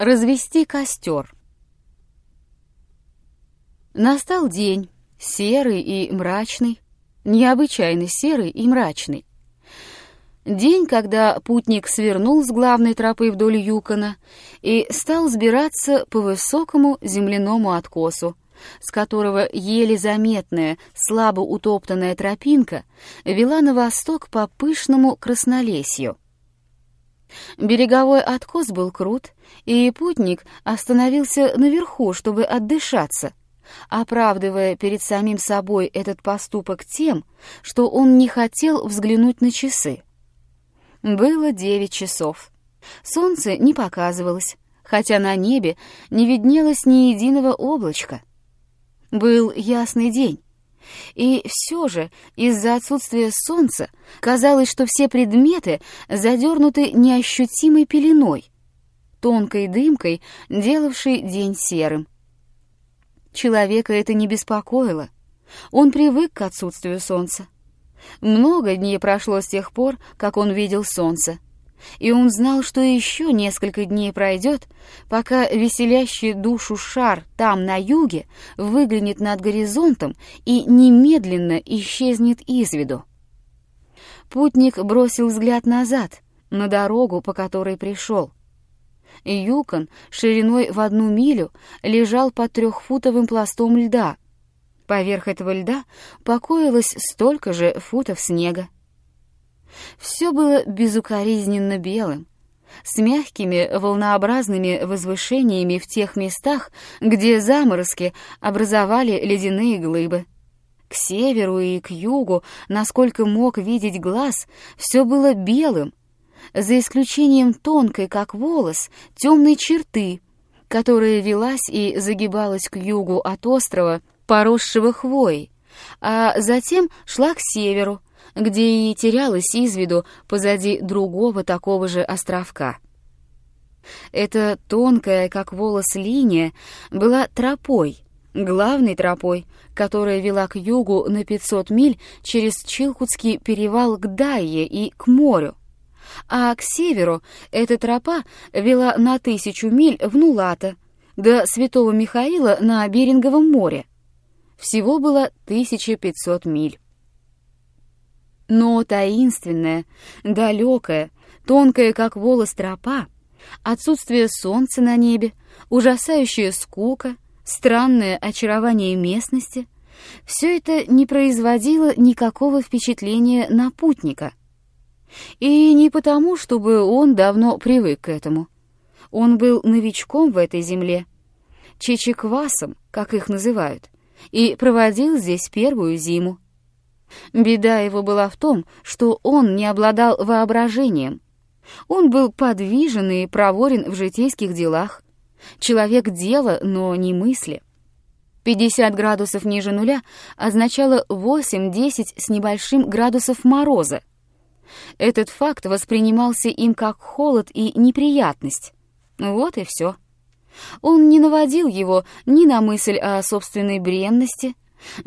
Развести костер. Настал день, серый и мрачный, необычайно серый и мрачный. День, когда путник свернул с главной тропы вдоль Юкона и стал взбираться по высокому земляному откосу, с которого еле заметная, слабо утоптанная тропинка вела на восток по пышному краснолесью. Береговой откос был крут, и путник остановился наверху, чтобы отдышаться, оправдывая перед самим собой этот поступок тем, что он не хотел взглянуть на часы. Было 9 часов. Солнце не показывалось, хотя на небе не виднелось ни единого облачка. Был ясный день. И все же из-за отсутствия солнца казалось, что все предметы задернуты неощутимой пеленой, тонкой дымкой, делавшей день серым. Человека это не беспокоило. Он привык к отсутствию солнца. Много дней прошло с тех пор, как он видел солнце, и он знал, что еще несколько дней пройдет, пока веселящий душу шар там, на юге, выглянет над горизонтом и немедленно исчезнет из виду. Путник бросил взгляд назад, на дорогу, по которой пришел. Юкон шириной в 1 милю лежал под 3-футовым пластом льда. Поверх этого льда покоилось столько же футов снега. Все было безукоризненно белым, с мягкими волнообразными возвышениями в тех местах, где заморозки образовали ледяные глыбы. К северу и к югу, насколько мог видеть глаз, все было белым, за исключением тонкой, как волос, темной черты, которая велась и загибалась к югу от острова, поросшего хвоей, а затем шла к северу, где и терялась из виду позади другого такого же островка. Эта тонкая, как волос, линия была тропой, главной тропой, которая вела к югу на 500 миль через Чилкутский перевал к Дайе и к морю, а к северу эта тропа вела на 1000 миль в Нулата, до Святого Михаила на Беринговом море. Всего было 1500 миль. Но таинственная, далекая, тонкая, как волос, тропа, отсутствие солнца на небе, ужасающая скука, странное очарование местности — все это не производило никакого впечатления на путника. И не потому, чтобы он давно привык к этому. Он был новичком в этой земле, чечеквасом, как их называют, и проводил здесь первую зиму. Беда его была в том, что он не обладал воображением. Он был подвижен и проворен в житейских делах. Человек дела, но не мысли. 50 градусов ниже нуля означало 8-10 с небольшим градусов мороза. Этот факт воспринимался им как холод и неприятность. Вот и все. Он не наводил его ни на мысль о собственной бренности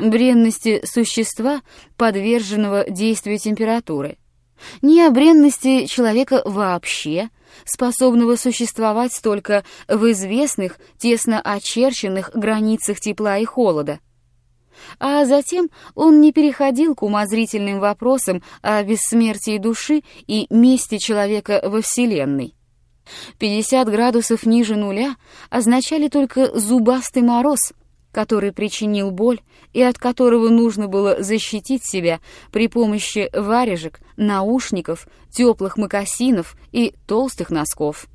существа, подверженного действию температуры, ни о бренности человека вообще, способного существовать только в известных, тесно очерченных границах тепла и холода. А затем он не переходил к умозрительным вопросам о бессмертии души и месте человека во Вселенной. 50 градусов ниже нуля означали только зубастый мороз, который причинил боль и от которого нужно было защитить себя при помощи варежек, наушников, теплых мокасинов и толстых носков.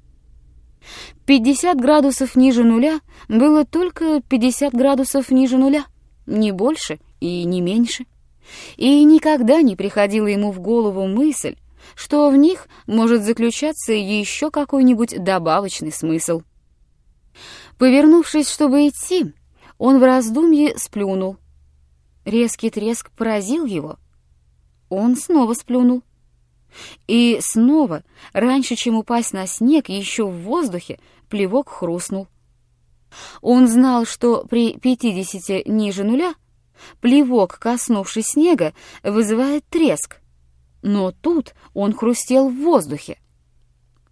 50 градусов ниже нуля было только 50 градусов ниже нуля, не больше и не меньше. И никогда не приходила ему в голову мысль, что в них может заключаться еще какой-нибудь добавочный смысл. Повернувшись, чтобы идти, он в раздумье сплюнул. Резкий треск поразил его. Он снова сплюнул. И снова, раньше, чем упасть на снег, еще в воздухе, плевок хрустнул. Он знал, что при 50 ниже нуля плевок, коснувшись снега, вызывает треск. Но тут он хрустел в воздухе.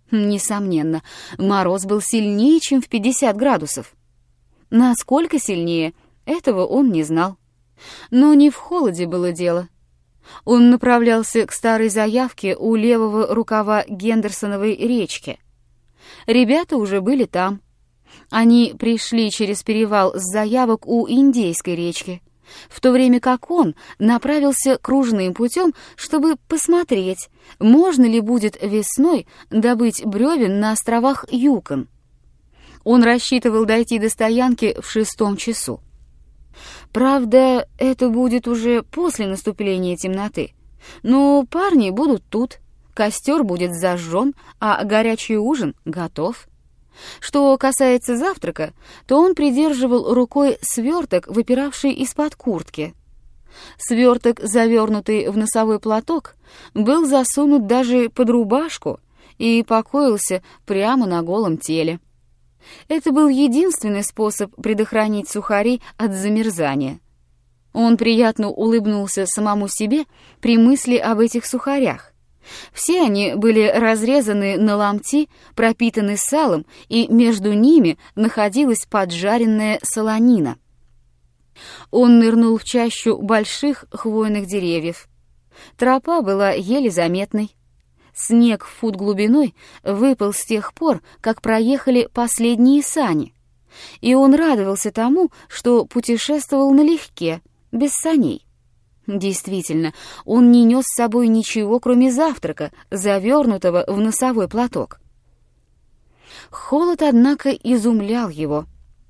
Несомненно, мороз был сильнее, чем в 50 градусов. Насколько сильнее, этого он не знал. Но не в холоде было дело. Он направлялся к старой заявке у левого рукава Гендерсоновой речки. Ребята уже были там. Они пришли через перевал с заявок у Индейской речки, в то время как он направился кружным путем, чтобы посмотреть, можно ли будет весной добыть бревен на островах Юкон. Он рассчитывал дойти до стоянки в 6 часу. Правда, это будет уже после наступления темноты, но парни будут тут, костер будет зажжен, а горячий ужин готов. Что касается завтрака, то он придерживал рукой сверток, выпиравший из-под куртки. Сверток, завернутый в носовой платок, был засунут даже под рубашку и покоился прямо на голом теле. Это был единственный способ предохранить сухари от замерзания. Он приятно улыбнулся самому себе при мысли об этих сухарях. Все они были разрезаны на ломти, пропитаны салом, и между ними находилась поджаренная солонина. Он нырнул в чащу больших хвойных деревьев. Тропа была еле заметной. Снег в фут глубиной выпал с тех пор, как проехали последние сани, и он радовался тому, что путешествовал налегке, без саней. Действительно, он не нес с собой ничего, кроме завтрака, завернутого в носовой платок. Холод, однако, изумлял его.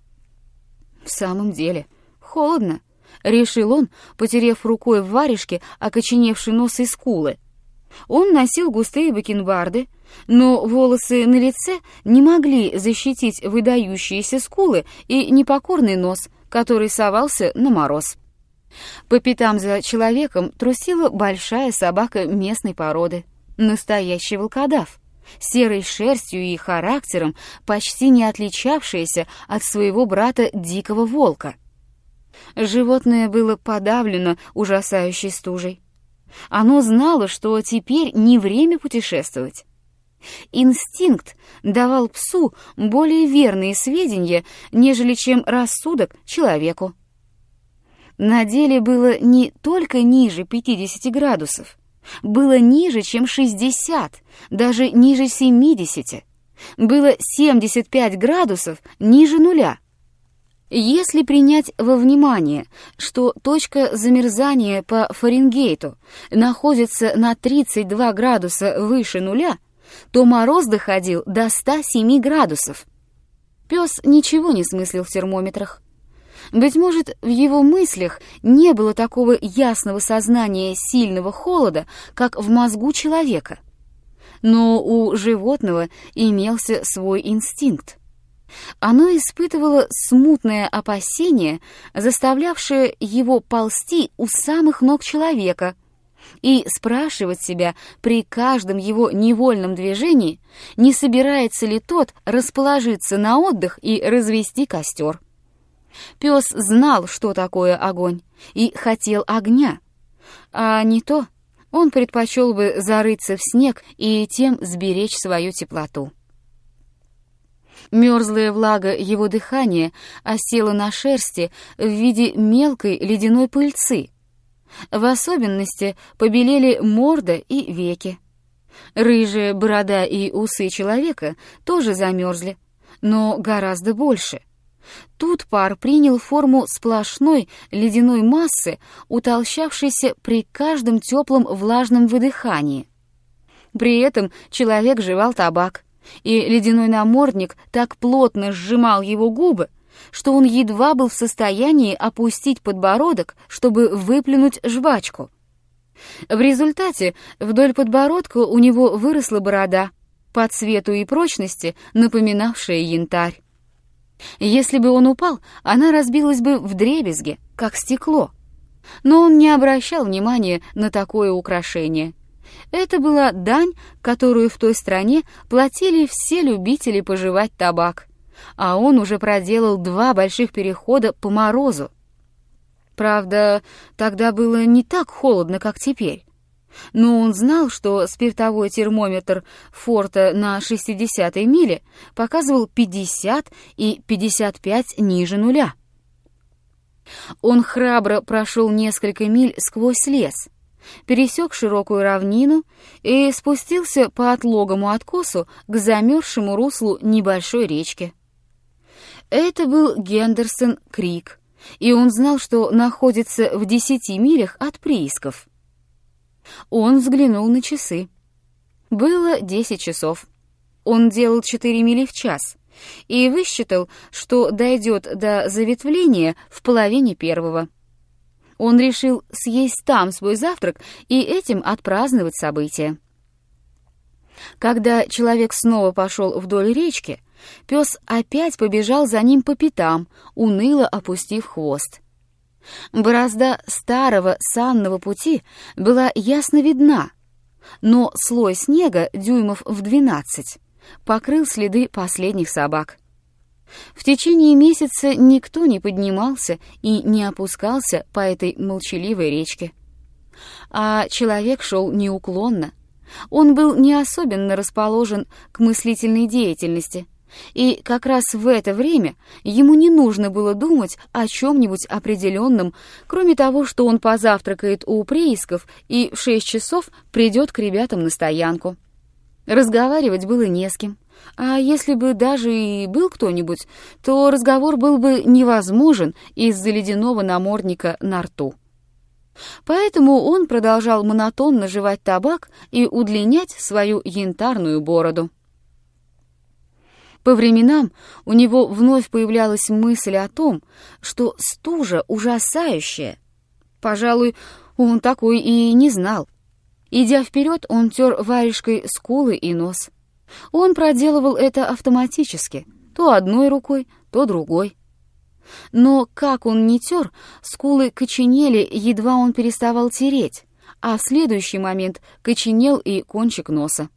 «В самом деле, холодно», — решил он, потерев рукой в варежке окоченевший нос и скулы. Он носил густые бакенбарды, но волосы на лице не могли защитить выдающиеся скулы и непокорный нос, который совался на мороз. По пятам за человеком трусила большая собака местной породы, настоящий волкодав, серой шерстью и характером, почти не отличавшаяся от своего брата дикого волка. Животное было подавлено ужасающей стужей. Оно знало, что теперь не время путешествовать. Инстинкт давал псу более верные сведения, нежели чем рассудок человеку. На деле было не только ниже 50 градусов, было ниже, чем 60, даже ниже 70, было 75 градусов ниже нуля. Если принять во внимание, что точка замерзания по Фаренгейту находится на 32 градуса выше нуля, то мороз доходил до 107 градусов. Пес ничего не смыслил в термометрах. Быть может, в его мыслях не было такого ясного сознания сильного холода, как в мозгу человека. Но у животного имелся свой инстинкт. Оно испытывало смутное опасение, заставлявшее его ползти у самых ног человека и спрашивать себя при каждом его невольном движении, не собирается ли тот расположиться на отдых и развести костер. Пес знал, что такое огонь, и хотел огня, а не то он предпочел бы зарыться в снег и тем сберечь свою теплоту. Мерзлая влага его дыхания осела на шерсти в виде мелкой ледяной пыльцы. В особенности побелели морда и веки. Рыжая борода и усы человека тоже замерзли, но гораздо больше. Тут пар принял форму сплошной ледяной массы, утолщавшейся при каждом теплом влажном выдыхании. При этом человек жевал табак, и ледяной намордник так плотно сжимал его губы, что он едва был в состоянии опустить подбородок, чтобы выплюнуть жвачку. В результате вдоль подбородка у него выросла борода, по цвету и прочности напоминавшая янтарь. Если бы он упал, она разбилась бы вдребезги, как стекло. Но он не обращал внимания на такое украшение. Это была дань, которую в той стране платили все любители пожевать табак, а он уже проделал 2 больших перехода по морозу. Правда, тогда было не так холодно, как теперь. Но он знал, что спиртовой термометр форта на 60-й миле показывал 50 и 55 ниже нуля. Он храбро прошел несколько миль сквозь лес, пересек широкую равнину и спустился по отлогому откосу к замерзшему руслу небольшой речки. Это был Гендерсон-Крик, и он знал, что находится в 10 милях от приисков. Он взглянул на часы. Было 10 часов. Он делал 4 мили в час и высчитал, что дойдет до заветвления в половине первого. Он решил съесть там свой завтрак и этим отпраздновать событие. Когда человек снова пошел вдоль речки, пес опять побежал за ним по пятам, уныло опустив хвост. Борозда старого санного пути была ясно видна, но слой снега дюймов в 12 покрыл следы последних собак. В течение месяца никто не поднимался и не опускался по этой молчаливой речке. А человек шел неуклонно. Он был не особенно расположен к мыслительной деятельности, и как раз в это время ему не нужно было думать о чем-нибудь определенном, кроме того, что он позавтракает у приисков и в 6 часов придет к ребятам на стоянку. Разговаривать было не с кем, а если бы даже и был кто-нибудь, то разговор был бы невозможен из-за ледяного намордника на рту. Поэтому он продолжал монотонно жевать табак и удлинять свою янтарную бороду. По временам у него вновь появлялась мысль о том, что стужа ужасающая. Пожалуй, он такой и не знал. Идя вперед, он тер варежкой скулы и нос. Он проделывал это автоматически, то одной рукой, то другой. Но как он ни тер, скулы коченели, едва он переставал тереть, а в следующий момент коченел и кончик носа.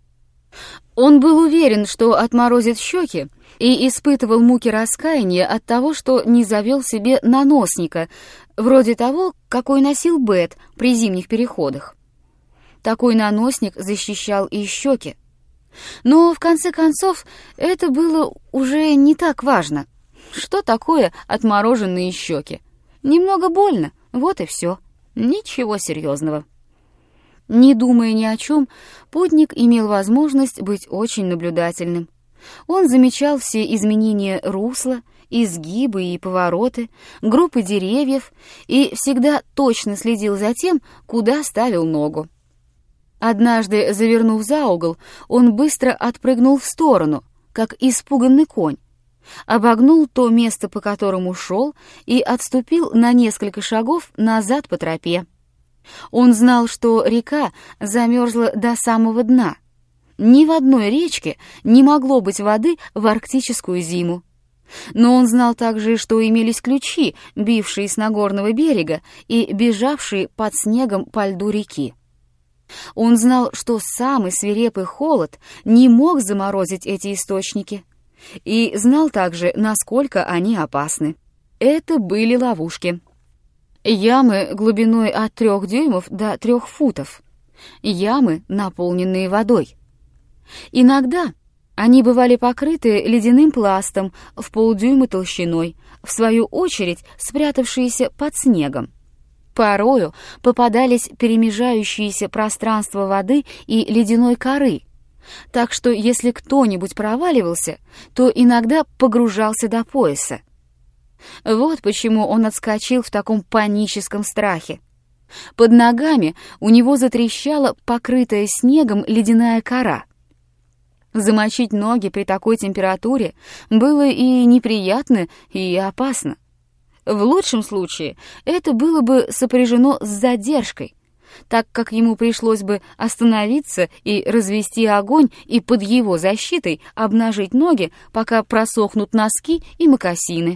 Он был уверен, что отморозит щеки, и испытывал муки раскаяния от того, что не завел себе наносника, вроде того, какой носил Бет при зимних переходах. Такой наносник защищал и щеки. Но, в конце концов, это было уже не так важно. Что такое отмороженные щеки? Немного больно, вот и все. Ничего серьезного. Не думая ни о чем, путник имел возможность быть очень наблюдательным. Он замечал все изменения русла, изгибы и повороты, группы деревьев и всегда точно следил за тем, куда ставил ногу. Однажды, завернув за угол, он быстро отпрыгнул в сторону, как испуганный конь, обогнул то место, по которому шел, и отступил на несколько шагов назад по тропе. Он знал, что река замерзла до самого дна. Ни в одной речке не могло быть воды в арктическую зиму. Но он знал также, что имелись ключи, бившие с Нагорного берега и бежавшие под снегом по льду реки. Он знал, что самый свирепый холод не мог заморозить эти источники, и знал также, насколько они опасны. Это были ловушки. Ямы глубиной от 3 дюймов до 3 футов. Ямы, наполненные водой. Иногда они бывали покрыты ледяным пластом в полдюйма толщиной, в свою очередь спрятавшиеся под снегом. Порою попадались перемежающиеся пространства воды и ледяной коры, так что если кто-нибудь проваливался, то иногда погружался до пояса. Вот почему он отскочил в таком паническом страхе. Под ногами у него затрещала покрытая снегом ледяная кора. Замочить ноги при такой температуре было и неприятно, и опасно. В лучшем случае это было бы сопряжено с задержкой, так как ему пришлось бы остановиться и развести огонь и под его защитой обнажить ноги, пока просохнут носки и мокасины.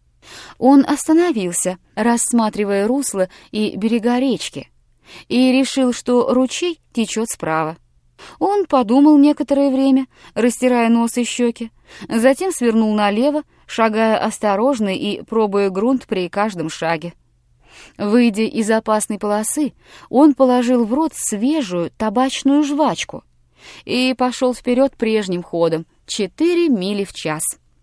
Он остановился, рассматривая русло и берега речки, и решил, что ручей течет справа. Он подумал некоторое время, растирая нос и щеки, затем свернул налево, шагая осторожно и пробуя грунт при каждом шаге. Выйдя из опасной полосы, он положил в рот свежую табачную жвачку и пошел вперед прежним ходом, 4 мили в час.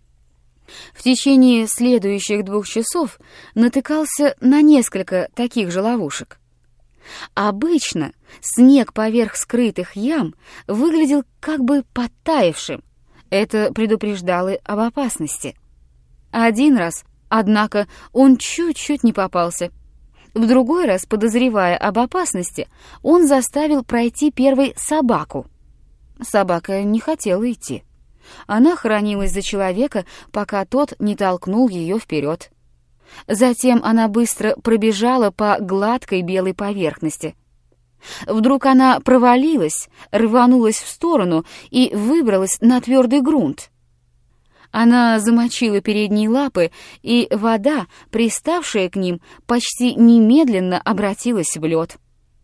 В течение следующих 2 часов натыкался на несколько таких же ловушек. Обычно снег поверх скрытых ям выглядел как бы подтаявшим. Это предупреждало об опасности. Один раз, однако, он чуть-чуть не попался. В другой раз, подозревая об опасности, он заставил пройти первой собаку. Собака не хотела идти. Она хранилась за человека, пока тот не толкнул ее вперед. Затем она быстро пробежала по гладкой белой поверхности. Вдруг она провалилась, рванулась в сторону и выбралась на твердый грунт. Она замочила передние лапы, и вода, приставшая к ним, почти немедленно обратилась в лед.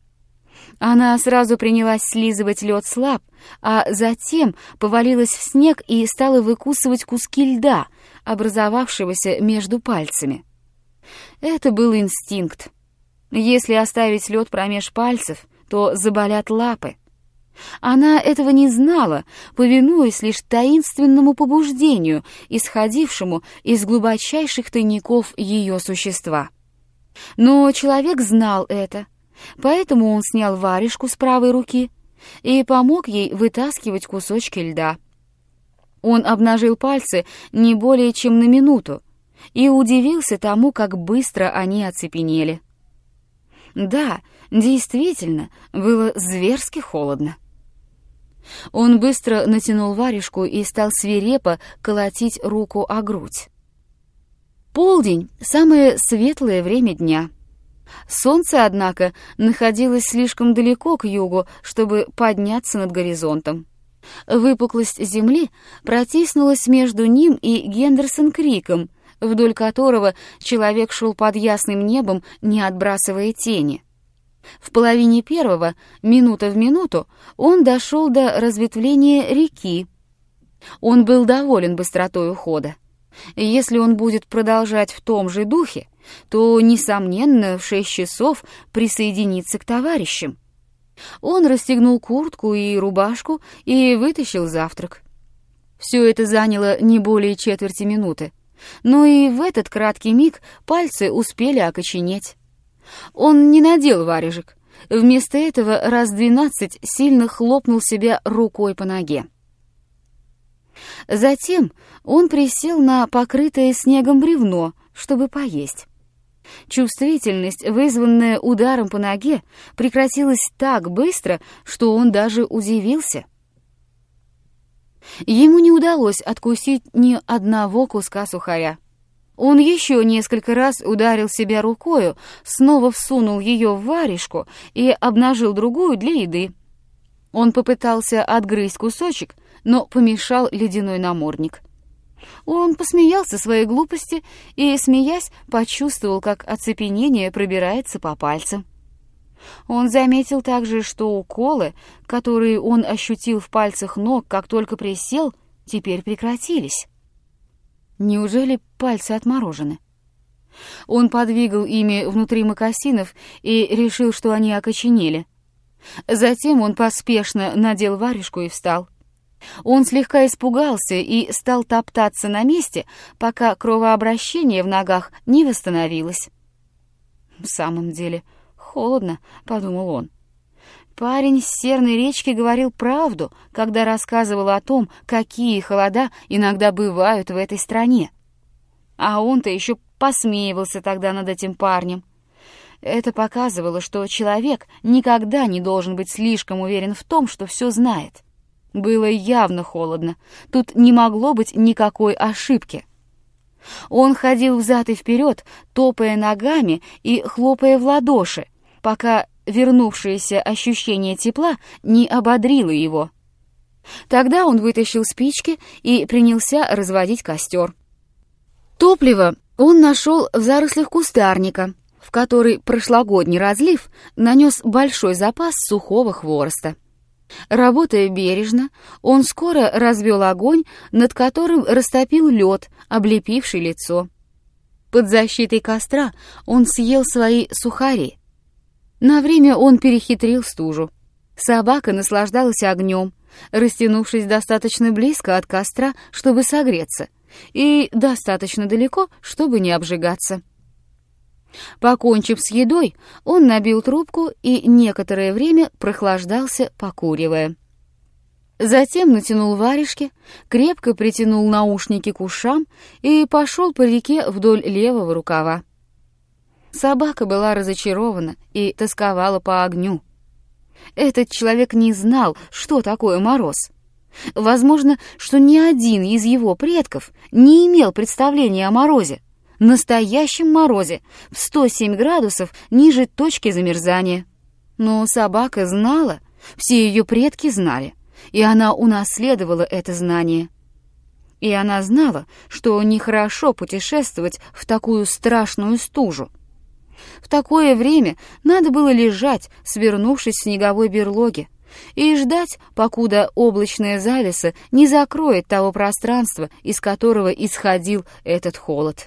Она сразу принялась слизывать лед с лап, а затем повалилась в снег и стала выкусывать куски льда, образовавшегося между пальцами. Это был инстинкт. Если оставить лед промеж пальцев, то заболят лапы. Она этого не знала, повинуясь лишь таинственному побуждению, исходившему из глубочайших тайников ее существа. Но человек знал это, поэтому он снял варежку с правой руки и помог ей вытаскивать кусочки льда. Он обнажил пальцы не более чем на минуту и удивился тому, как быстро они оцепенели. Да, действительно, было зверски холодно. Он быстро натянул варежку и стал свирепо колотить руку о грудь. Полдень — самое светлое время дня. Солнце, однако, находилось слишком далеко к югу, чтобы подняться над горизонтом. Выпуклость земли протиснулась между ним и Гендерсон-криком, вдоль которого человек шел под ясным небом, не отбрасывая тени. В половине первого, минута в минуту, он дошел до разветвления реки. Он был доволен быстротой ухода. Если он будет продолжать в том же духе, то, несомненно, в 6 часов присоединится к товарищам. Он расстегнул куртку и рубашку и вытащил завтрак. Все это заняло не более четверти минуты, но и в этот краткий миг пальцы успели окоченеть. Он не надел варежек. Вместо этого раз 12 сильно хлопнул себя рукой по ноге. Затем он присел на покрытое снегом бревно, чтобы поесть. Чувствительность, вызванная ударом по ноге, прекратилась так быстро, что он даже удивился. Ему не удалось откусить ни одного куска сухаря. Он еще несколько раз ударил себя рукою, снова всунул ее в варежку и обнажил другую для еды. Он попытался отгрызть кусочек, но помешал ледяной намордник. Он посмеялся своей глупости и, смеясь, почувствовал, как оцепенение пробирается по пальцам. Он заметил также, что уколы, которые он ощутил в пальцах ног, как только присел, теперь прекратились. Неужели пальцы отморожены? Он подвигал ими внутри мокасинов и решил, что они окоченели. Затем он поспешно надел варежку и встал. Он слегка испугался и стал топтаться на месте, пока кровообращение в ногах не восстановилось. «В самом деле холодно», — подумал он. Парень с Серной речки говорил правду, когда рассказывал о том, какие холода иногда бывают в этой стране. А он-то еще посмеивался тогда над этим парнем. Это показывало, что человек никогда не должен быть слишком уверен в том, что все знает. Было явно холодно, тут не могло быть никакой ошибки. Он ходил взад и вперед, топая ногами и хлопая в ладоши, пока вернувшееся ощущение тепла не ободрило его. Тогда он вытащил спички и принялся разводить костер. Топливо он нашел в зарослях кустарника, в который прошлогодний разлив нанес большой запас сухого хвороста. Работая бережно, он скоро развел огонь, над которым растопил лед, облепивший лицо. Под защитой костра он съел свои сухари. На время он перехитрил стужу. Собака наслаждалась огнем, растянувшись достаточно близко от костра, чтобы согреться, и достаточно далеко, чтобы не обжигаться. Покончив с едой, он набил трубку и некоторое время прохлаждался, покуривая. Затем натянул варежки, крепко притянул наушники к ушам и пошел по реке вдоль левого рукава. Собака была разочарована и тосковала по огню. Этот человек не знал, что такое мороз. Возможно, что ни один из его предков не имел представления о морозе, настоящем морозе, в 107 градусов ниже точки замерзания. Но собака знала, все ее предки знали, и она унаследовала это знание. И она знала, что нехорошо путешествовать в такую страшную стужу. В такое время надо было лежать, свернувшись в снеговой берлоге, и ждать, покуда облачная завеса не закроет того пространства, из которого исходил этот холод.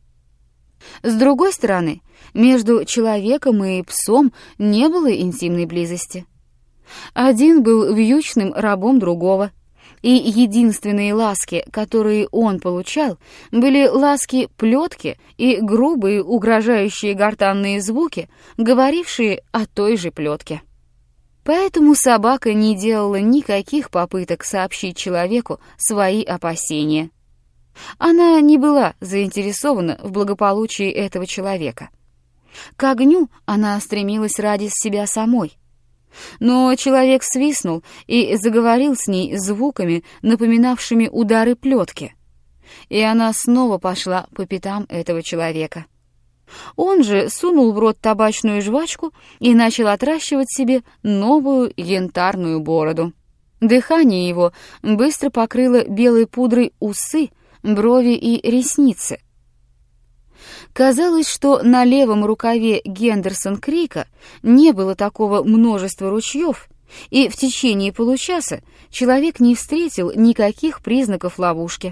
С другой стороны, между человеком и псом не было интимной близости. Один был вьючным рабом другого, и единственные ласки, которые он получал, были ласки плетки и грубые угрожающие гортанные звуки, говорившие о той же плетке. Поэтому собака не делала никаких попыток сообщить человеку свои опасения. Она не была заинтересована в благополучии этого человека. К огню она стремилась ради себя самой. Но человек свистнул и заговорил с ней звуками, напоминавшими удары плетки. И она снова пошла по пятам этого человека. Он же сунул в рот табачную жвачку и начал отращивать себе новую янтарную бороду. Дыхание его быстро покрыло белой пудрой усы, брови и ресницы. Казалось, что на левом рукаве Гендерсон-Крика не было такого множества ручьев, и в течение получаса человек не встретил никаких признаков ловушки.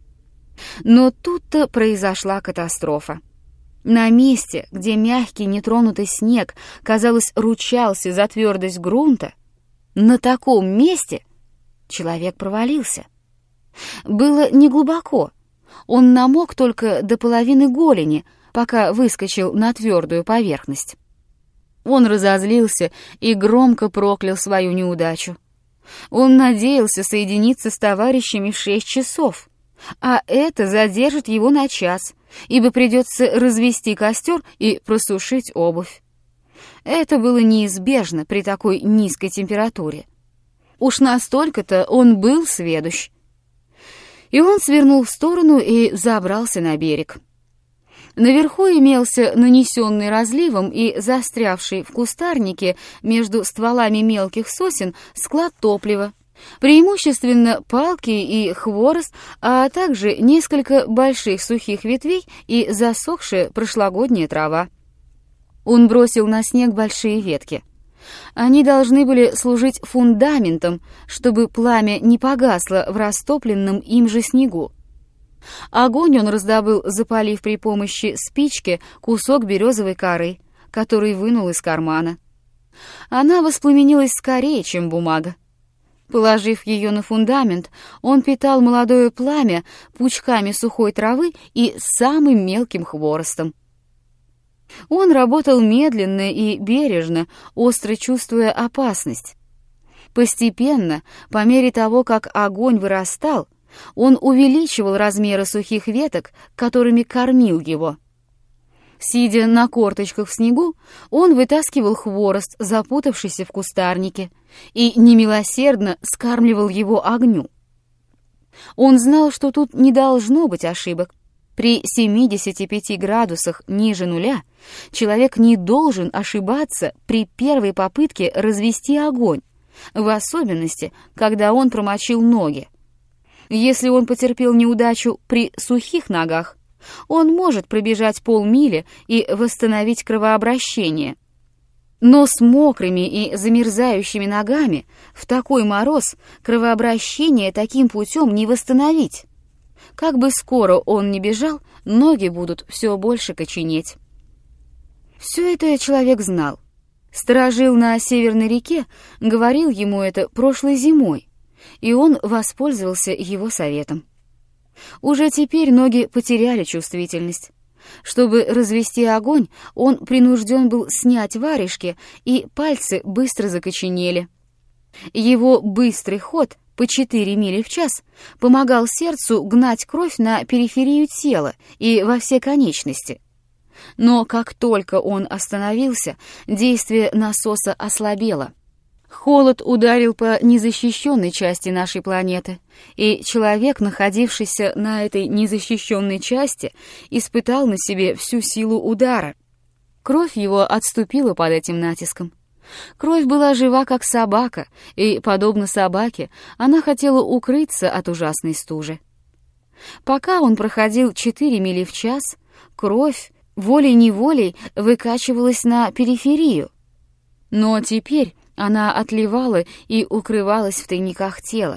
Но тут-то произошла катастрофа. На месте, где мягкий нетронутый снег, казалось, ручался за твердость грунта, на таком месте человек провалился. Было неглубоко. Он намок только до половины голени, пока выскочил на твердую поверхность. Он разозлился и громко проклял свою неудачу. Он надеялся соединиться с товарищами в 6 часов, а это задержит его на час, ибо придется развести костер и просушить обувь. Это было неизбежно при такой низкой температуре. Уж настолько-то он был сведущ. И он свернул в сторону и забрался на берег. Наверху имелся нанесенный разливом и застрявший в кустарнике между стволами мелких сосен склад топлива, преимущественно палки и хворост, а также несколько больших сухих ветвей и засохшая прошлогодняя трава. Он бросил на снег большие ветки. Они должны были служить фундаментом, чтобы пламя не погасло в растопленном им же снегу. Огонь он раздобыл, запалив при помощи спички кусок березовой коры, который вынул из кармана. Она воспламенилась скорее, чем бумага. Положив ее на фундамент, он питал молодое пламя пучками сухой травы и самым мелким хворостом. Он работал медленно и бережно, остро чувствуя опасность. Постепенно, по мере того, как огонь вырастал, он увеличивал размеры сухих веток, которыми кормил его. Сидя на корточках в снегу, он вытаскивал хворост, запутавшийся в кустарнике, и немилосердно скармливал его огню. Он знал, что тут не должно быть ошибок. При 75 градусах ниже нуля человек не должен ошибаться при первой попытке развести огонь, в особенности, когда он промочил ноги. Если он потерпел неудачу при сухих ногах, он может пробежать полмили и восстановить кровообращение. Но с мокрыми и замерзающими ногами в такой мороз кровообращение таким путем не восстановить. Как бы скоро он ни бежал, ноги будут все больше коченеть. Все это человек знал. Сторожил на Северной реке говорил ему это прошлой зимой, и он воспользовался его советом. Уже теперь ноги потеряли чувствительность. Чтобы развести огонь, он принужден был снять варежки, и пальцы быстро закоченели. Его быстрый ход по 4 мили в час помогал сердцу гнать кровь на периферию тела и во все конечности. Но как только он остановился, действие насоса ослабело. Холод ударил по незащищенной части нашей планеты, и человек, находившийся на этой незащищенной части, испытал на себе всю силу удара. Кровь его отступила под этим натиском. Кровь была жива, как собака, и, подобно собаке, она хотела укрыться от ужасной стужи. Пока он проходил 4 мили в час, кровь волей-неволей выкачивалась на периферию. Но теперь она отливала и укрывалась в тайниках тела.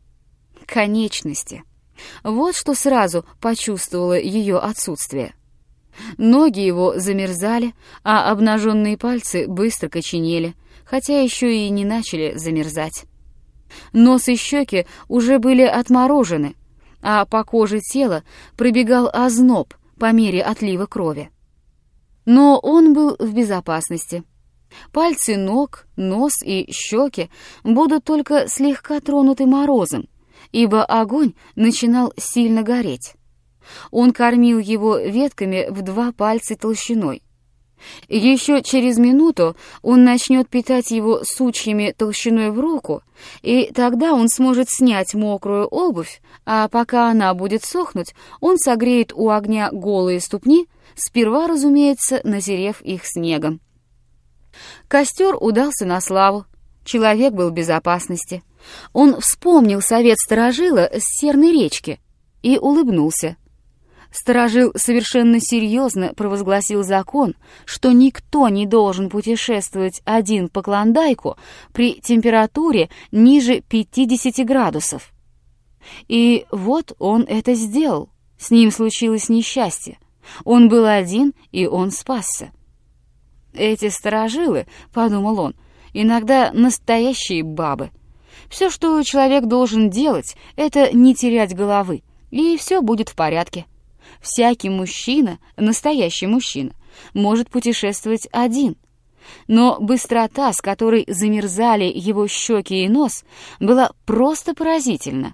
Конечности. Вот что сразу почувствовало ее отсутствие. Ноги его замерзали, а обнаженные пальцы быстро коченели, хотя еще и не начали замерзать. Нос и щеки уже были отморожены, а по коже тела пробегал озноб по мере отлива крови. Но он был в безопасности. Пальцы ног, нос и щеки будут только слегка тронуты морозом, ибо огонь начинал сильно гореть. Он кормил его ветками в 2 пальца толщиной. Еще через минуту он начнет питать его сучьями толщиной в руку, и тогда он сможет снять мокрую обувь, а пока она будет сохнуть, он согреет у огня голые ступни, сперва, разумеется, натерев их снегом. Костер удался на славу. Человек был в безопасности. Он вспомнил совет старожила с Серной речки и улыбнулся. Старожил совершенно серьезно провозгласил закон, что никто не должен путешествовать один по Клондайку при температуре ниже 50 градусов. И вот он это сделал. С ним случилось несчастье. Он был один, и он спасся. «Эти старожилы, — подумал он, — иногда настоящие бабы. Все, что человек должен делать, — это не терять головы, и все будет в порядке. Всякий мужчина, настоящий мужчина, может путешествовать один. Но быстрота, с которой замерзали его щеки и нос, была просто поразительна.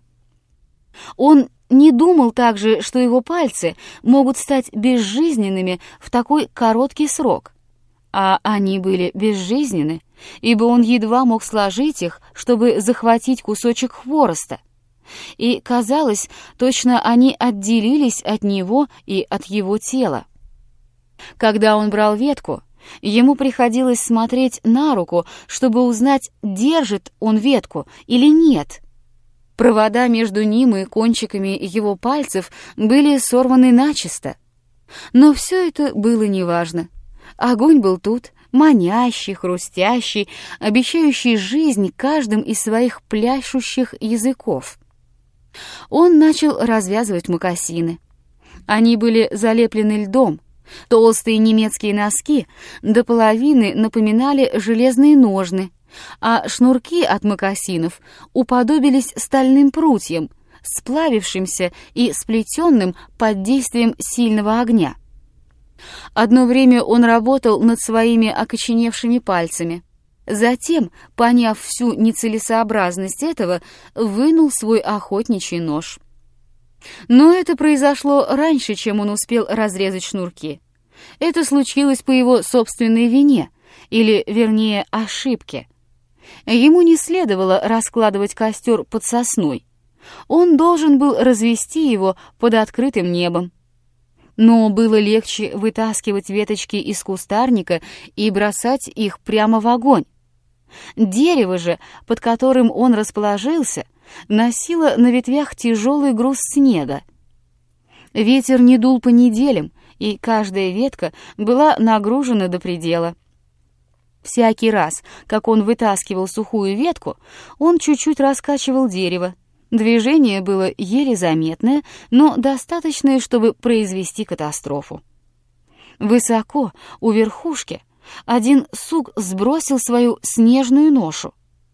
Он не думал также, что его пальцы могут стать безжизненными в такой короткий срок. А они были безжизненны, ибо он едва мог сложить их, чтобы захватить кусочек хвороста. И, казалось, точно они отделились от него и от его тела. Когда он брал ветку, ему приходилось смотреть на руку, чтобы узнать, держит он ветку или нет. Провода между ним и кончиками его пальцев были сорваны начисто. Но все это было неважно. Огонь был тут, манящий, хрустящий, обещающий жизнь каждым из своих пляшущих языков. Он начал развязывать мокасины. Они были залеплены льдом. Толстые немецкие носки до половины напоминали железные ножны, а шнурки от мокасинов уподобились стальным прутьям, сплавившимся и сплетенным под действием сильного огня. Одно время он работал над своими окоченевшими пальцами. Затем, поняв всю нецелесообразность этого, вынул свой охотничий нож. Но это произошло раньше, чем он успел разрезать шнурки. Это случилось по его собственной вине, или, вернее, ошибке. Ему не следовало раскладывать костер под сосной. Он должен был развести его под открытым небом. Но было легче вытаскивать веточки из кустарника и бросать их прямо в огонь. Дерево же, под которым он расположился, носило на ветвях тяжелый груз снега. Ветер не дул по неделям, и каждая ветка была нагружена до предела. Всякий раз, как он вытаскивал сухую ветку, он чуть-чуть раскачивал дерево, Движение было еле заметное, но достаточное, чтобы произвести катастрофу. Высоко, у верхушки, один сук сбросил свою снежную ношу.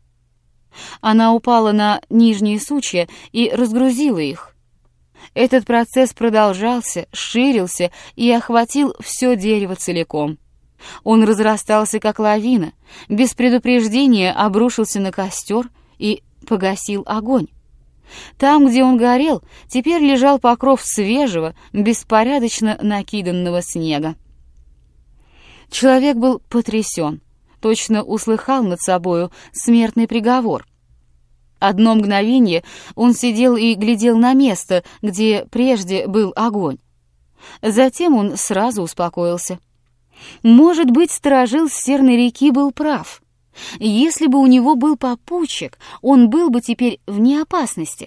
Она упала на нижние сучья и разгрузила их. Этот процесс продолжался, ширился и охватил все дерево целиком. Он разрастался, как лавина, без предупреждения обрушился на костер и погасил огонь. Там, где он горел, теперь лежал покров свежего, беспорядочно накиданного снега. Человек был потрясен, точно услыхал над собою смертный приговор. Одно мгновение он сидел и глядел на место, где прежде был огонь. Затем он сразу успокоился. Может быть, сторожил Серной реки был прав. Если бы у него был попутчик, он был бы теперь вне опасности.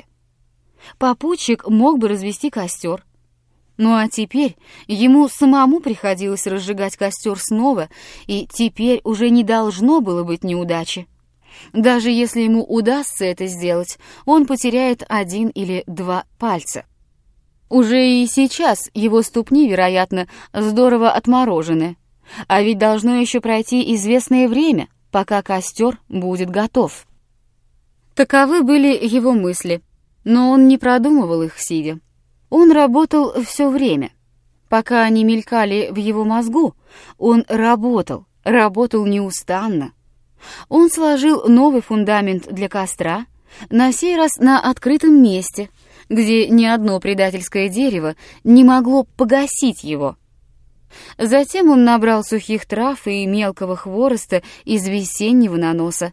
Попутчик мог бы развести костер. Ну а теперь ему самому приходилось разжигать костер снова, и теперь уже не должно было быть неудачи. Даже если ему удастся это сделать, он потеряет 1 или 2 пальца. Уже и сейчас его ступни, вероятно, здорово отморожены. А ведь должно еще пройти известное время, пока костер будет готов. Таковы были его мысли, но он не продумывал их сидя. Он работал все время. Пока они мелькали в его мозгу, он работал неустанно. Он сложил новый фундамент для костра, на сей раз на открытом месте, где ни одно предательское дерево не могло погасить его. Затем он набрал сухих трав и мелкого хвороста из весеннего наноса.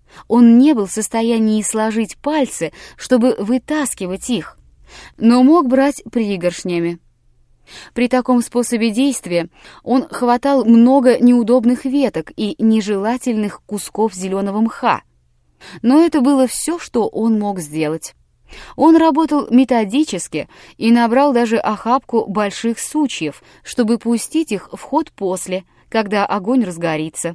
Он не был в состоянии сложить пальцы, чтобы вытаскивать их, но мог брать пригоршнями. При таком способе действия он хватал много неудобных веток и нежелательных кусков зеленого мха. Но это было все, что он мог сделать. Он работал методически и набрал даже охапку больших сучьев, чтобы пустить их в ход после, когда огонь разгорится.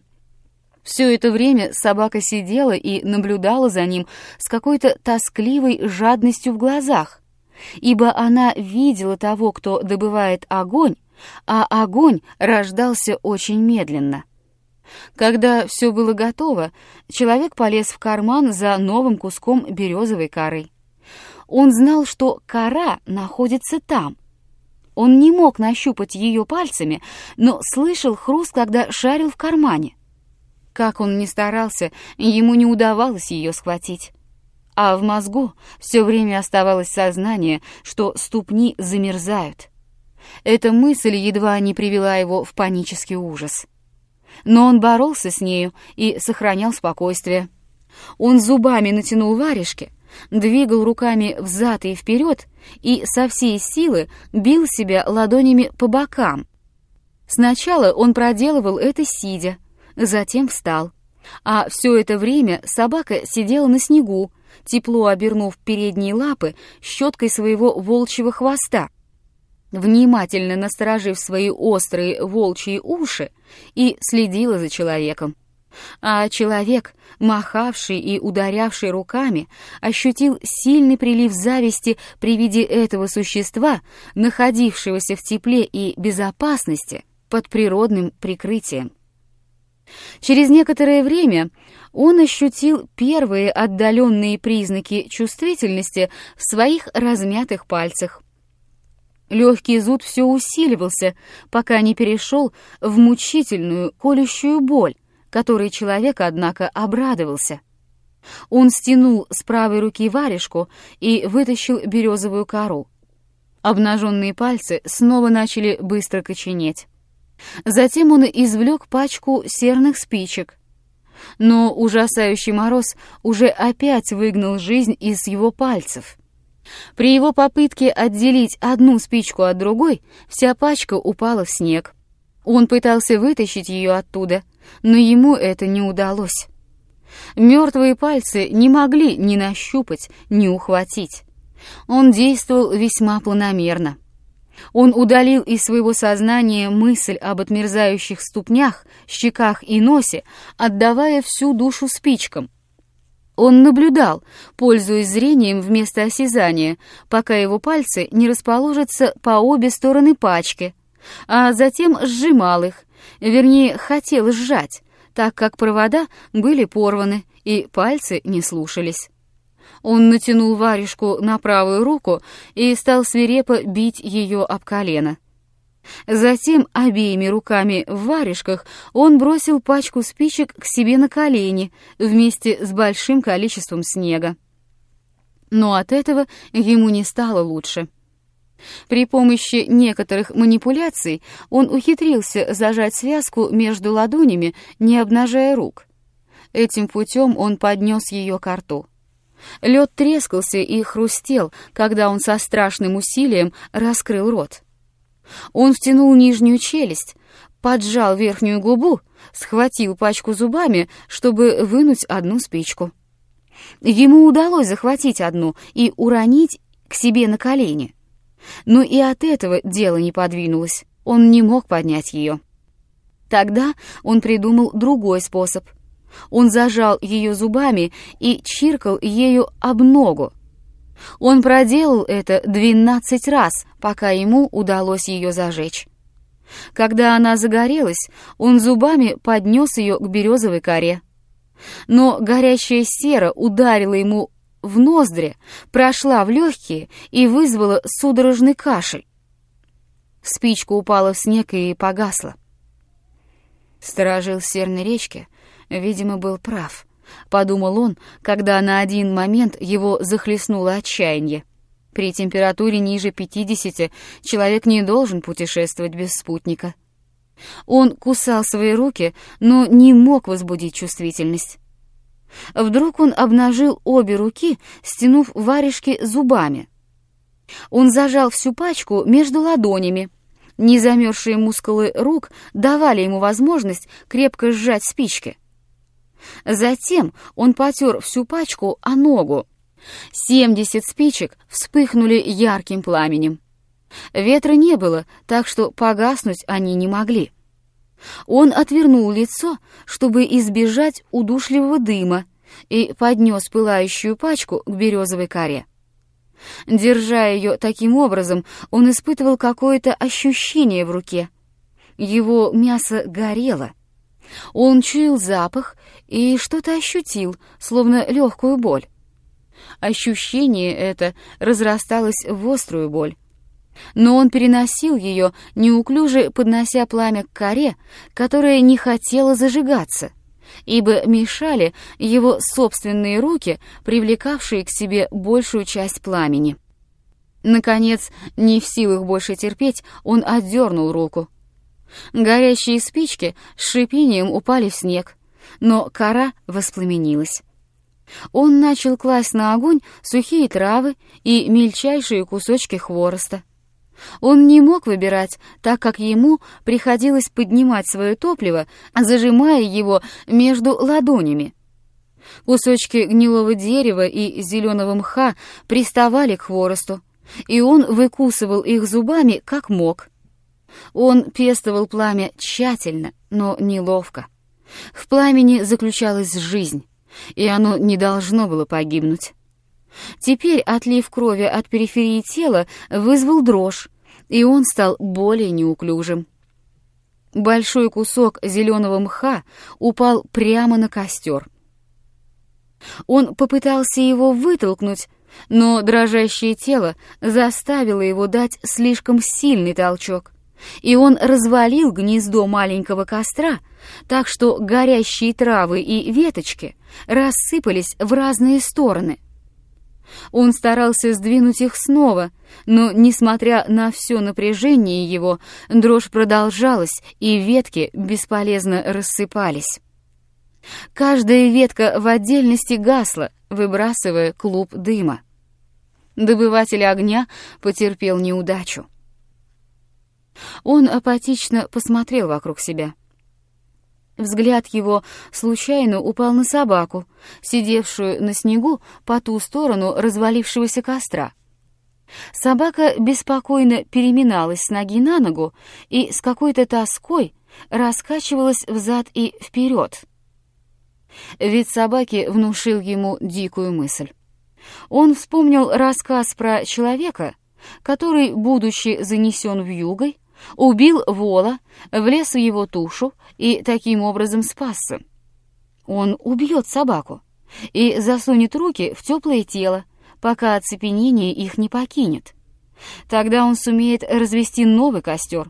Все это время собака сидела и наблюдала за ним с какой-то тоскливой жадностью в глазах, ибо она видела того, кто добывает огонь, а огонь рождался очень медленно. Когда все было готово, человек полез в карман за новым куском березовой коры. Он знал, что кора находится там. Он не мог нащупать ее пальцами, но слышал хруст, когда шарил в кармане. Как он ни старался, ему не удавалось ее схватить. А в мозгу все время оставалось сознание, что ступни замерзают. Эта мысль едва не привела его в панический ужас. Но он боролся с нею и сохранял спокойствие. Он зубами натянул варежки, двигал руками взад и вперед и со всей силы бил себя ладонями по бокам. Сначала он проделывал это сидя, затем встал. А все это время собака сидела на снегу, тепло обернув передние лапы щеткой своего волчьего хвоста, внимательно насторожив свои острые волчьи уши, и следила за человеком. А человек, махавший и ударявший руками, ощутил сильный прилив зависти при виде этого существа, находившегося в тепле и безопасности под природным прикрытием. Через некоторое время он ощутил первые отдаленные признаки чувствительности в своих размятых пальцах. Легкий зуд все усиливался, пока не перешел в мучительную колющую боль, которой человек, однако, обрадовался. Он стянул с правой руки варежку и вытащил березовую кору. Обнаженные пальцы снова начали быстро коченеть. Затем он извлек пачку серных спичек. Но ужасающий мороз уже опять выгнал жизнь из его пальцев. При его попытке отделить одну спичку от другой, вся пачка упала в снег. Он пытался вытащить ее оттуда, но ему это не удалось. Мертвые пальцы не могли ни нащупать, ни ухватить. Он действовал весьма планомерно. Он удалил из своего сознания мысль об отмерзающих ступнях, щеках и носе, отдавая всю душу спичкам. Он наблюдал, пользуясь зрением вместо осязания, пока его пальцы не расположатся по обе стороны пачки, а затем сжимал их, вернее, хотел сжать, так как провода были порваны и пальцы не слушались. Он натянул варежку на правую руку и стал свирепо бить ее об колено. Затем обеими руками в варежках он бросил пачку спичек к себе на колени вместе с большим количеством снега. Но от этого ему не стало лучше. При помощи некоторых манипуляций он ухитрился зажать связку между ладонями, не обнажая рук. Этим путем он поднес ее ко рту. Лед трескался и хрустел, когда он со страшным усилием раскрыл рот. Он втянул нижнюю челюсть, поджал верхнюю губу, схватил пачку зубами, чтобы вынуть одну спичку. Ему удалось захватить одну и уронить к себе на колени. Но и от этого дело не подвинулось, он не мог поднять ее. Тогда он придумал другой способ. Он зажал ее зубами и чиркал ею об ногу. Он проделал это 12 раз, пока ему удалось ее зажечь. Когда она загорелась, он зубами поднес ее к березовой коре. Но горящая сера ударила ему в ноздри, прошла в легкие и вызвала судорожный кашель. Спичка упала в снег и погасла. Сторожил Северной речки, видимо, был прав. — подумал он, когда на один момент его захлестнуло отчаяние. При температуре ниже 50 человек не должен путешествовать без спутника. Он кусал свои руки, но не мог возбудить чувствительность. Вдруг он обнажил обе руки, стянув варежки зубами. Он зажал всю пачку между ладонями. Незамерзшие мускулы рук давали ему возможность крепко сжать спички. Затем он потер всю пачку о ногу. 70 спичек вспыхнули ярким пламенем. Ветра не было, так что погаснуть они не могли. Он отвернул лицо, чтобы избежать удушливого дыма, и поднес пылающую пачку к березовой коре. Держа ее таким образом, он испытывал какое-то ощущение в руке. Его мясо горело. Он чуял запах и что-то ощутил, словно легкую боль. Ощущение это разрасталось в острую боль. Но он переносил ее, неуклюже поднося пламя к коре, которая не хотела зажигаться, ибо мешали его собственные руки, привлекавшие к себе большую часть пламени. Наконец, не в силах больше терпеть, он отдернул руку. Горящие спички с шипением упали в снег, но кора воспламенилась. Он начал класть на огонь сухие травы и мельчайшие кусочки хвороста. Он не мог выбирать, так как ему приходилось поднимать свое топливо, зажимая его между ладонями. Кусочки гнилого дерева и зеленого мха приставали к хворосту, и он выкусывал их зубами, как мог. Он пестовал пламя тщательно, но неловко. В пламени заключалась жизнь, и оно не должно было погибнуть. Теперь отлив крови от периферии тела вызвал дрожь, и он стал более неуклюжим. Большой кусок зеленого мха упал прямо на костер. Он попытался его вытолкнуть, но дрожащее тело заставило его дать слишком сильный толчок, и он развалил гнездо маленького костра, так что горящие травы и веточки рассыпались в разные стороны. Он старался сдвинуть их снова, но, несмотря на все напряжение его, дрожь продолжалась, и ветки бесполезно рассыпались. Каждая ветка в отдельности гасла, выбрасывая клуб дыма. Добыватель огня потерпел неудачу. Он апатично посмотрел вокруг себя. Взгляд его случайно упал на собаку, сидевшую на снегу по ту сторону развалившегося костра. Собака беспокойно переминалась с ноги на ногу и с какой-то тоской раскачивалась взад и вперед. Вид собаки внушил ему дикую мысль. Он вспомнил рассказ про человека, который, будучи занесен вьюгой, убил вола, влез в его тушу и таким образом спасся. Он убьет собаку и засунет руки в теплое тело, пока оцепенение их не покинет. Тогда он сумеет развести новый костер.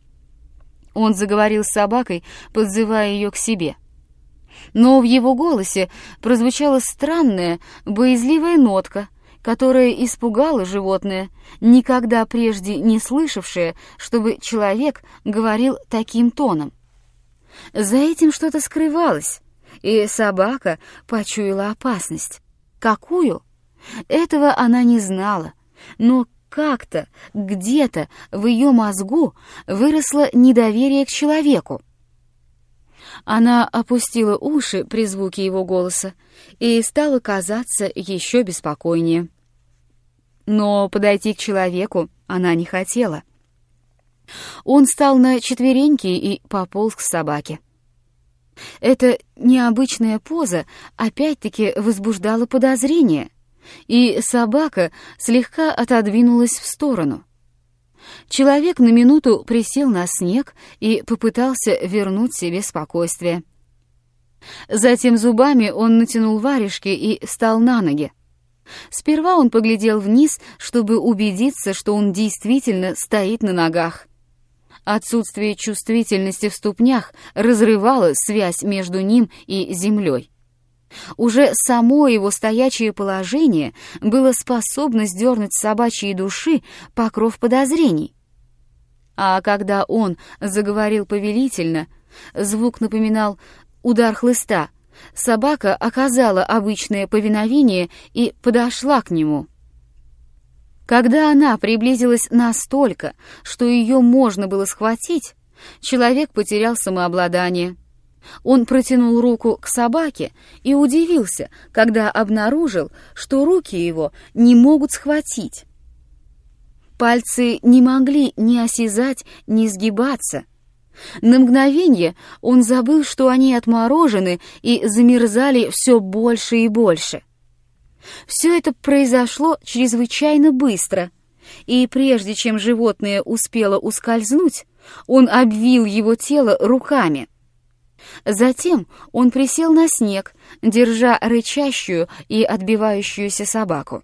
Он заговорил с собакой, подзывая ее к себе. Но в его голосе прозвучала странная, боязливая нотка, которая испугала животное, никогда прежде не слышавшее, чтобы человек говорил таким тоном. За этим что-то скрывалось, и собака почуяла опасность. Какую? Этого она не знала, но как-то, где-то в ее мозгу выросло недоверие к человеку. Она опустила уши при звуке его голоса и стала казаться еще беспокойнее. Но подойти к человеку она не хотела. Он встал на четвереньки и пополз к собаке. Эта необычная поза опять-таки возбуждала подозрение, и собака слегка отодвинулась в сторону. Человек на минуту присел на снег и попытался вернуть себе спокойствие. Затем зубами он натянул варежки и встал на ноги. Сперва он поглядел вниз, чтобы убедиться, что он действительно стоит на ногах. Отсутствие чувствительности в ступнях разрывало связь между ним и землей. Уже само его стоячее положение было способно сдернуть с собачьей души покров подозрений. А когда он заговорил повелительно, звук напоминал удар хлыста, собака оказала обычное повиновение и подошла к нему. Когда она приблизилась настолько, что ее можно было схватить, человек потерял самообладание. Он протянул руку к собаке и удивился, когда обнаружил, что руки его не могут схватить. Пальцы не могли ни осязать, ни сгибаться. На мгновение он забыл, что они отморожены и замерзали все больше и больше. Все это произошло чрезвычайно быстро, и прежде чем животное успело ускользнуть, он обвил его тело руками. Затем он присел на снег, держа рычащую и отбивающуюся собаку.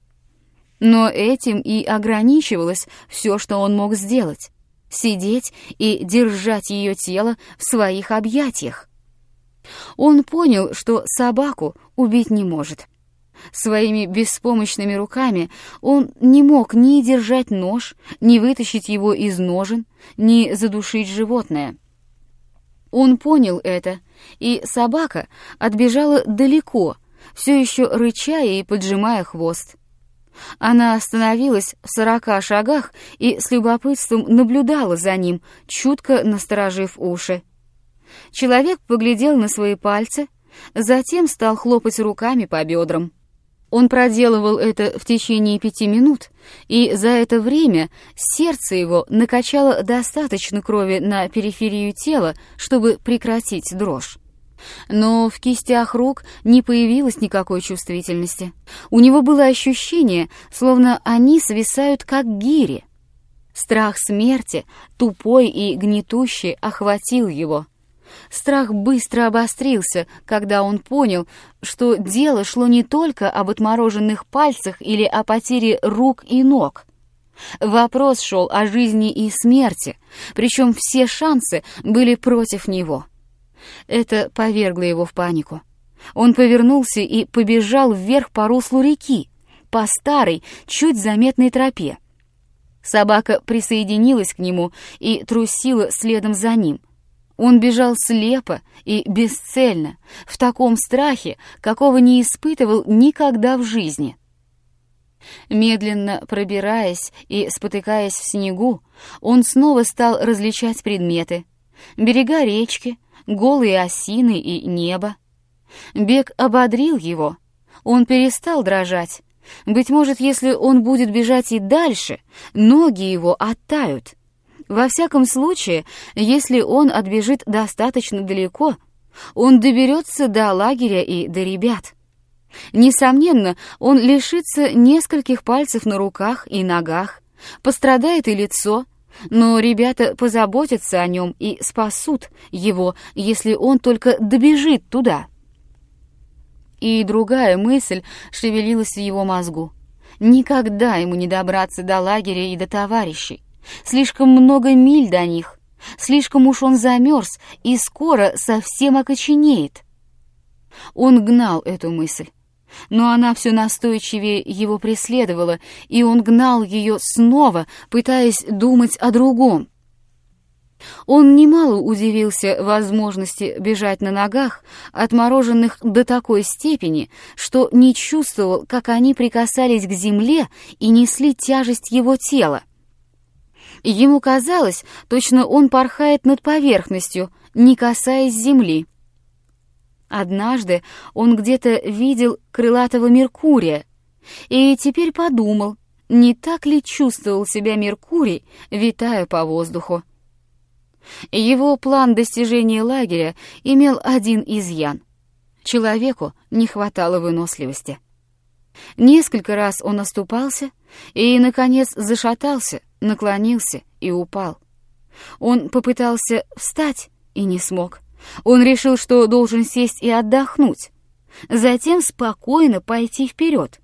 Но этим и ограничивалось все, что он мог сделать — сидеть и держать ее тело в своих объятиях. Он понял, что собаку убить не может. Своими беспомощными руками он не мог ни держать нож, ни вытащить его из ножен, ни задушить животное. Он понял это, и собака отбежала далеко, все еще рыча и поджимая хвост. Она остановилась в 40 шагах и с любопытством наблюдала за ним, чутко насторожив уши. Человек поглядел на свои пальцы, затем стал хлопать руками по бедрам. Он проделывал это в течение 5 минут, и за это время сердце его накачало достаточно крови на периферию тела, чтобы прекратить дрожь. Но в кистях рук не появилось никакой чувствительности. У него было ощущение, словно они свисают как гири. Страх смерти, тупой и гнетущий, охватил его. Страх быстро обострился, когда он понял, что дело шло не только об отмороженных пальцах или о потере рук и ног. Вопрос шел о жизни и смерти, причем все шансы были против него. Это повергло его в панику. Он повернулся и побежал вверх по руслу реки, по старой, чуть заметной тропе. Собака присоединилась к нему и трусила следом за ним. Он бежал слепо и бесцельно, в таком страхе, какого не испытывал никогда в жизни. Медленно пробираясь и спотыкаясь в снегу, он снова стал различать предметы: берега речки, голые осины и небо. Бег ободрил его, он перестал дрожать. Быть может, если он будет бежать и дальше, ноги его оттают. Во всяком случае, если он отбежит достаточно далеко, Он доберется до лагеря и до ребят. Несомненно, он лишится нескольких пальцев на руках и ногах, пострадает и лицо, но ребята позаботятся о нем и спасут его, если он только добежит туда. И другая мысль шевелилась в его мозгу. Никогда ему не добраться до лагеря и до товарищей. Слишком много миль до них. Слишком уж он замерз и скоро совсем окоченеет. Он гнал эту мысль, но она все настойчивее его преследовала, и он гнал ее снова, пытаясь думать о другом. Он немало удивился возможности бежать на ногах, отмороженных до такой степени, что не чувствовал, как они прикасались к земле и несли тяжесть его тела. Ему казалось, точно он порхает над поверхностью, не касаясь земли. Однажды он где-то видел крылатого Меркурия, и теперь подумал, не так ли чувствовал себя Меркурий, витая по воздуху. Его план достижения лагеря имел один изъян. Человеку не хватало выносливости. Несколько раз он оступался и, наконец, зашатался, наклонился и упал. Он попытался встать и не смог. Он решил, что должен сесть и отдохнуть, затем спокойно пойти вперед.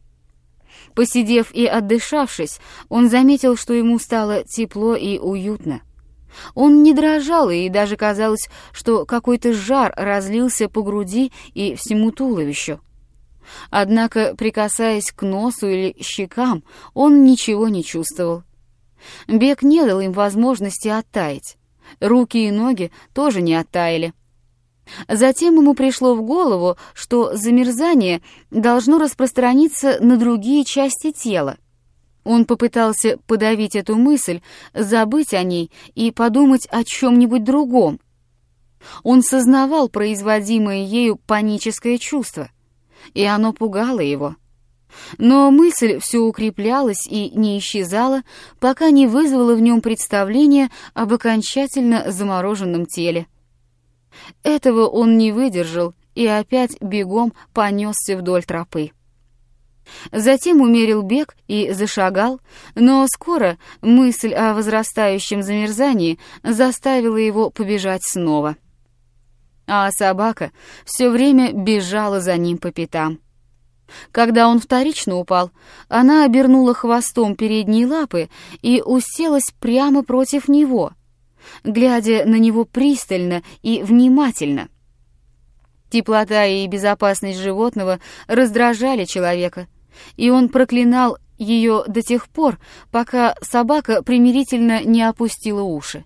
Посидев и отдышавшись, он заметил, что ему стало тепло и уютно. Он не дрожал, и даже казалось, что какой-то жар разлился по груди и всему туловищу. Однако, прикасаясь к носу или щекам, он ничего не чувствовал. Бег не дал им возможности оттаять. Руки и ноги тоже не оттаяли. Затем ему пришло в голову, что замерзание должно распространиться на другие части тела. Он попытался подавить эту мысль, забыть о ней и подумать о чем-нибудь другом. Он сознавал производимое ею паническое чувство, и оно пугало его. Но мысль все укреплялась и не исчезала, пока не вызвала в нем представление об окончательно замороженном теле. Этого он не выдержал и опять бегом понесся вдоль тропы. Затем умерил бег и зашагал, но скоро мысль о возрастающем замерзании заставила его побежать снова. А собака все время бежала за ним по пятам. Когда он вторично упал, она обернула хвостом передние лапы и уселась прямо против него, глядя на него пристально и внимательно. Теплота и безопасность животного раздражали человека, и он проклинал ее до тех пор, пока собака примирительно не опустила уши.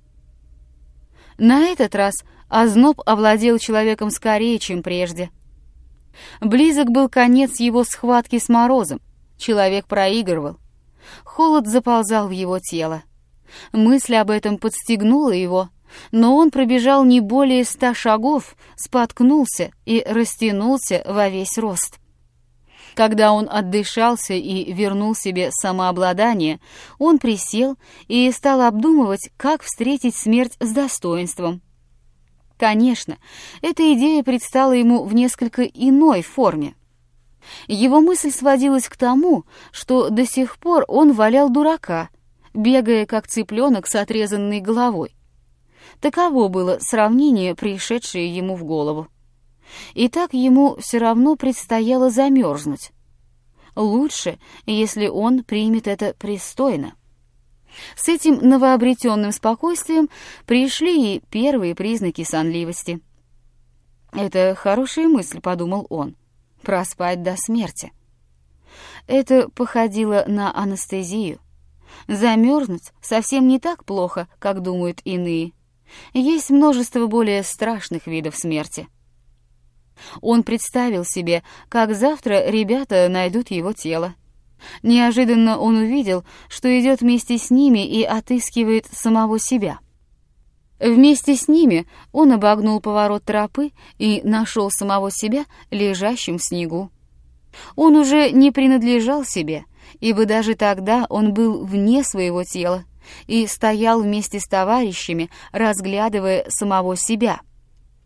На этот раз озноб овладел человеком скорее, чем прежде. Близок был конец его схватки с морозом. Человек проигрывал. Холод заползал в его тело. Мысль об этом подстегнула его, но он пробежал не более 100 шагов, споткнулся и растянулся во весь рост. Когда он отдышался и вернул себе самообладание, он присел и стал обдумывать, как встретить смерть с достоинством. Конечно, эта идея предстала ему в несколько иной форме. Его мысль сводилась к тому, что до сих пор он валял дурака, бегая как цыпленок с отрезанной головой. Таково было сравнение, пришедшее ему в голову. И так ему все равно предстояло замерзнуть. Лучше, если он примет это пристойно. С этим новообретенным спокойствием пришли и первые признаки сонливости. «Это хорошая мысль», — подумал он, — «проспать до смерти». Это походило на анестезию. Замерзнуть совсем не так плохо, как думают иные. Есть множество более страшных видов смерти. Он представил себе, как завтра ребята найдут его тело. Неожиданно он увидел, что идет вместе с ними и отыскивает самого себя. Вместе с ними он обогнул поворот тропы и нашел самого себя лежащим в снегу. Он уже не принадлежал себе, ибо даже тогда он был вне своего тела и стоял вместе с товарищами, разглядывая самого себя.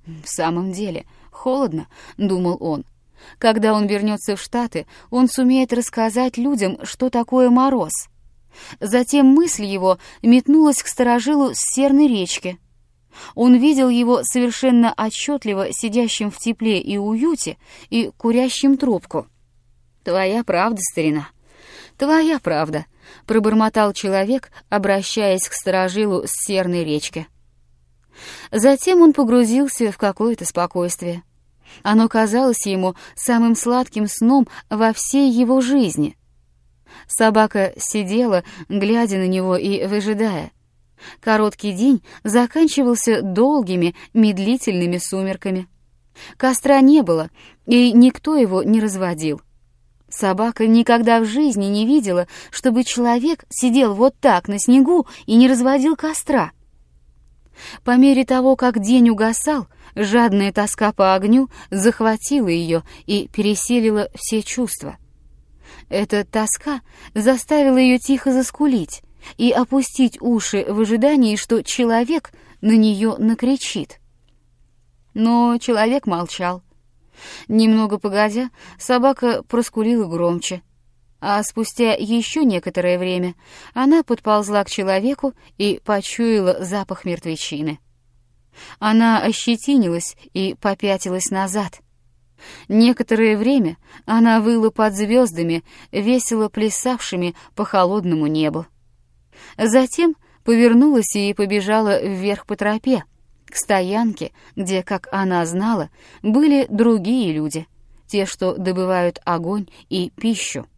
В самом деле, холодно, думал он. Когда он вернется в Штаты, он сумеет рассказать людям, что такое мороз. Затем мысль его метнулась к старожилу с Серной речки. Он видел его совершенно отчетливо сидящим в тепле и уюте и курящим трубку. «Твоя правда, старина, твоя правда», — пробормотал человек, обращаясь к старожилу с Серной речки. Затем он погрузился в какое-то спокойствие. Оно казалось ему самым сладким сном во всей его жизни. Собака сидела, глядя на него и выжидая. Короткий день заканчивался долгими, медлительными сумерками. Костра не было, и никто его не разводил. Собака никогда в жизни не видела, чтобы человек сидел вот так на снегу и не разводил костра. По мере того, как день угасал, жадная тоска по огню захватила ее и переселила все чувства. Эта тоска заставила ее тихо заскулить и опустить уши в ожидании, что человек на нее накричит. Но человек молчал. Немного погодя, собака проскулила громче, а спустя еще некоторое время она подползла к человеку и почуяла запах мертвечины. Она ощетинилась и попятилась назад. Некоторое время она выла под звездами, весело плясавшими по холодному небу. Затем повернулась и побежала вверх по тропе, к стоянке, где, как она знала, были другие люди, те, что добывают огонь и пищу.